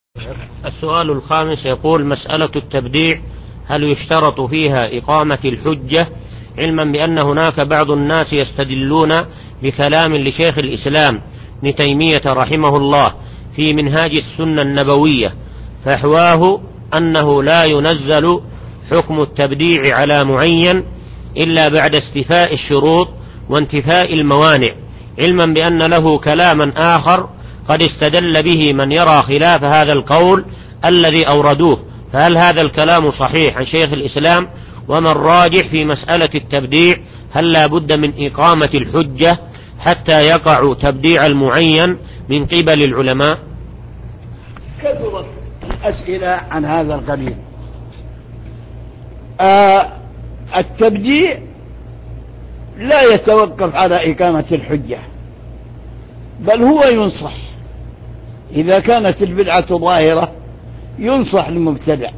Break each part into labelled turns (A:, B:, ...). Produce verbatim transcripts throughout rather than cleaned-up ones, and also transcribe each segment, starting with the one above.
A: السؤال الخامس يقول: مسألة التبديع هل يشترط فيها إقامة الحجة؟ علما بأن هناك بعض الناس يستدلون بكلام لشيخ الإسلام ابن تيمية رحمه الله في منهاج السنة النبوية، فحواه أنه لا ينزل حكم التبديع على معين إلا بعد استيفاء الشروط وانتفاء الموانع، علما بأن له كلاما آخر قد استدل به من يرى خلاف هذا القول الذي أوردوه، فهل هذا الكلام صحيح عن شيخ الإسلام؟ وما الراجح في مسألة التبديع؟ هل لا بد من إقامة الحجة حتى يقع تبديع المعين من قبل العلماء؟
B: كثرت الأسئلة عن هذا القبيل. آه التبديع لا يتوقف على إقامة الحجة، بل هو ينصح. إذا كانت البدعة ظاهرة ينصح للمبتدع،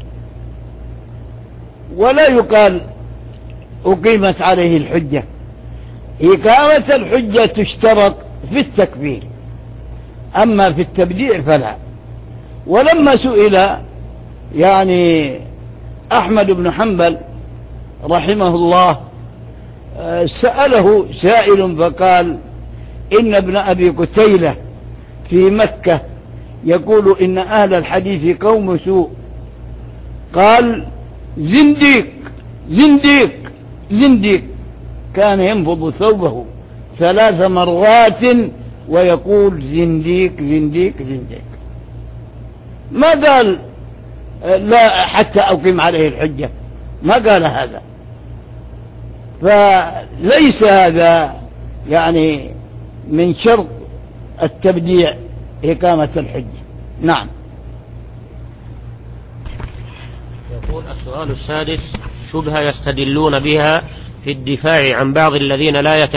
B: ولا يقال أقيمت عليه الحجة. إقامة الحجة تشترط في التكبير، أما في التبديع فلا. ولما سئل يعني أحمد بن حنبل رحمه الله، سأله سائل فقال: إن ابن أبي قتيلة في مكة يقول إن أهل الحديث قوم سوء. قال: زنديق زنديق زنديق. كان ينفض ثوبه ثلاث مرات ويقول: زنديق زنديق زنديق. ما قال لا حتى أقيم عليه الحجة، ما قال هذا. فليس هذا يعني من شرط التبديع إقامة الحجة. نعم.
A: يقول السؤال السادس: شبهة يستدلون بها في الدفاع عن بعض الذين لا يتبعون